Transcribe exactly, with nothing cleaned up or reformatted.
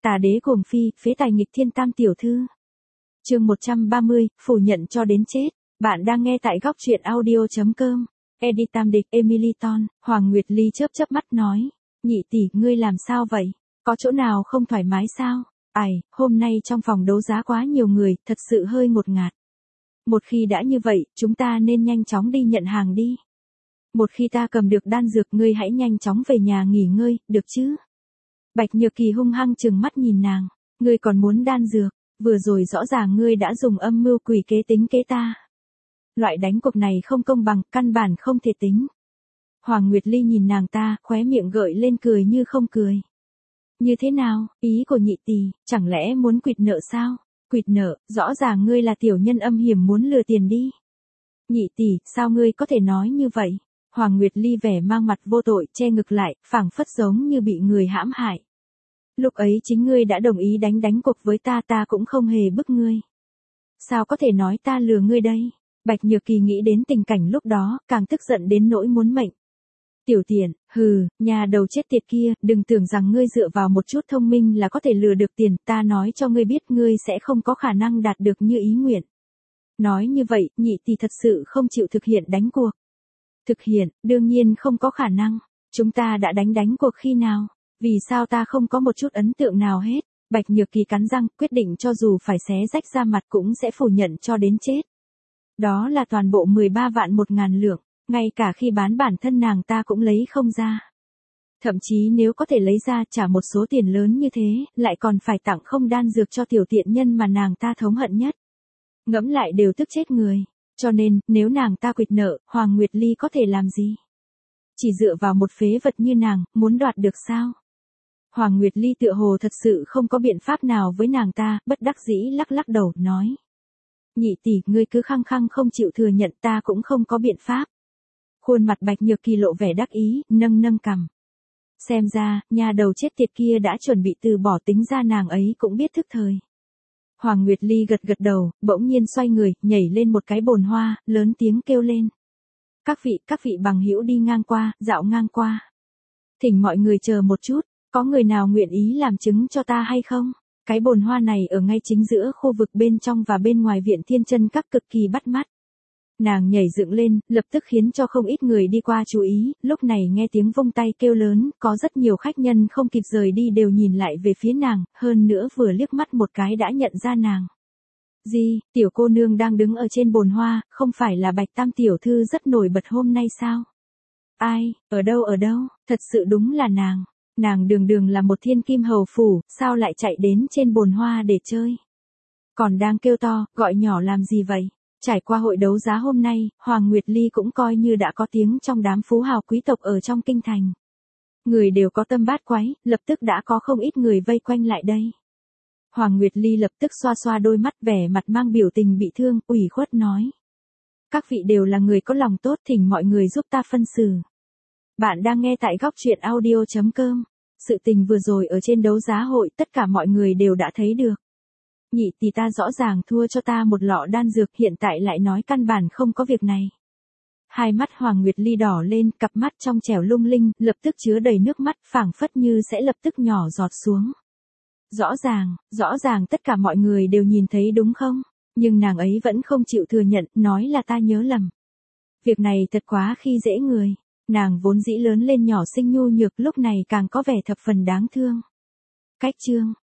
Tà đế cuồng phi, phế tài nghịch thiên tam tiểu thư. Chương một trăm ba mươi, phủ nhận cho đến chết. Bạn đang nghe tại góc truyện audio.com. Edit tam địch Emily Ton, Hoàng Nguyệt Ly chớp chớp mắt nói. Nhị tỷ, ngươi làm sao vậy? Có chỗ nào không thoải mái sao? Ải, hôm nay trong phòng đấu giá quá nhiều người, thật sự hơi ngột ngạt. Một khi đã như vậy, chúng ta nên nhanh chóng đi nhận hàng đi. Một khi ta cầm được đan dược, ngươi hãy nhanh chóng về nhà nghỉ ngơi, được chứ? Bạch Nhược Kỳ hung hăng trừng mắt nhìn nàng. Ngươi còn muốn đan dược, vừa rồi rõ ràng ngươi đã dùng âm mưu quỷ kế tính kế ta. Loại đánh cuộc này không công bằng, căn bản không thể tính. Hoàng Nguyệt Ly nhìn nàng ta, khóe miệng gợi lên cười như không cười. Như thế nào, ý của nhị tỷ, chẳng lẽ muốn quỵt nợ sao? Quỵt nợ, rõ ràng ngươi là tiểu nhân âm hiểm muốn lừa tiền đi. Nhị tỷ, sao ngươi có thể nói như vậy? Hoàng Nguyệt Ly vẻ mang mặt vô tội, che ngực lại, phảng phất giống như bị người hãm hại. Lúc ấy chính ngươi đã đồng ý đánh đánh cuộc với ta, ta cũng không hề bức ngươi. Sao có thể nói ta lừa ngươi đây? Bạch Nhược Kỳ nghĩ đến tình cảnh lúc đó, càng tức giận đến nỗi muốn mệnh. Tiểu tiện, hừ, nhà đầu chết tiệt kia, đừng tưởng rằng ngươi dựa vào một chút thông minh là có thể lừa được tiền, ta nói cho ngươi biết ngươi sẽ không có khả năng đạt được như ý nguyện. Nói như vậy, nhị tỷ thật sự không chịu thực hiện đánh cuộc. Thực hiện, đương nhiên không có khả năng. Chúng ta đã đánh đánh cuộc khi nào? Vì sao ta không có một chút ấn tượng nào hết? Bạch Nhược Kỳ cắn răng, quyết định cho dù phải xé rách da mặt cũng sẽ phủ nhận cho đến chết. Đó là toàn bộ mười ba vạn một ngàn lượng, ngay cả khi bán bản thân nàng ta cũng lấy không ra. Thậm chí nếu có thể lấy ra trả một số tiền lớn như thế, lại còn phải tặng không đan dược cho tiểu tiện nhân mà nàng ta thống hận nhất. Ngẫm lại đều tức chết người. Cho nên, nếu nàng ta quỵt nợ, Hoàng Nguyệt Ly có thể làm gì? Chỉ dựa vào một phế vật như nàng, muốn đoạt được sao? Hoàng Nguyệt Ly tựa hồ thật sự không có biện pháp nào với nàng ta, bất đắc dĩ lắc lắc đầu, nói. Nhị tỷ, ngươi cứ khăng khăng không chịu thừa nhận, ta cũng không có biện pháp. Khuôn mặt Bạch Nhược Kỳ lộ vẻ đắc ý, nâng nâng cằm. Xem ra, nhà đầu chết tiệt kia đã chuẩn bị từ bỏ, tính ra nàng ấy cũng biết thức thời. Hoàng Nguyệt Ly gật gật đầu, bỗng nhiên xoay người, nhảy lên một cái bồn hoa, lớn tiếng kêu lên. Các vị, các vị bằng hữu đi ngang qua, dạo ngang qua. Thỉnh mọi người chờ một chút, có người nào nguyện ý làm chứng cho ta hay không? Cái bồn hoa này ở ngay chính giữa khu vực bên trong và bên ngoài viện Thiên Chân Các cực kỳ bắt mắt. Nàng nhảy dựng lên, lập tức khiến cho không ít người đi qua chú ý, lúc này nghe tiếng vung tay kêu lớn, có rất nhiều khách nhân không kịp rời đi đều nhìn lại về phía nàng, hơn nữa vừa liếc mắt một cái đã nhận ra nàng. Gì, tiểu cô nương đang đứng ở trên bồn hoa, không phải là Bạch Tam tiểu thư rất nổi bật hôm nay sao? Ai, ở đâu ở đâu, thật sự đúng là nàng. Nàng đường đường là một thiên kim hầu phủ, sao lại chạy đến trên bồn hoa để chơi? Còn đang kêu to, gọi nhỏ làm gì vậy? Trải qua hội đấu giá hôm nay, Hoàng Nguyệt Ly cũng coi như đã có tiếng trong đám phú hào quý tộc ở trong kinh thành. Người đều có tâm bát quái, lập tức đã có không ít người vây quanh lại đây. Hoàng Nguyệt Ly lập tức xoa xoa đôi mắt, vẻ mặt mang biểu tình bị thương, ủy khuất nói. Các vị đều là người có lòng tốt, thỉnh mọi người giúp ta phân xử. Bạn đang nghe tại góc truyện audio.com. Sự tình vừa rồi ở trên đấu giá hội, tất cả mọi người đều đã thấy được. Nhị tỷ ta rõ ràng thua cho ta một lọ đan dược, hiện tại lại nói căn bản không có việc này. Hai mắt Hoàng Nguyệt Ly đỏ lên, cặp mắt trong trẻo lung linh, lập tức chứa đầy nước mắt, phảng phất như sẽ lập tức nhỏ giọt xuống. Rõ ràng, rõ ràng tất cả mọi người đều nhìn thấy đúng không? Nhưng nàng ấy vẫn không chịu thừa nhận, nói là ta nhớ lầm. Việc này thật quá khi dễ người. Nàng vốn dĩ lớn lên nhỏ xinh nhu nhược, lúc này càng có vẻ thập phần đáng thương. Cách chương,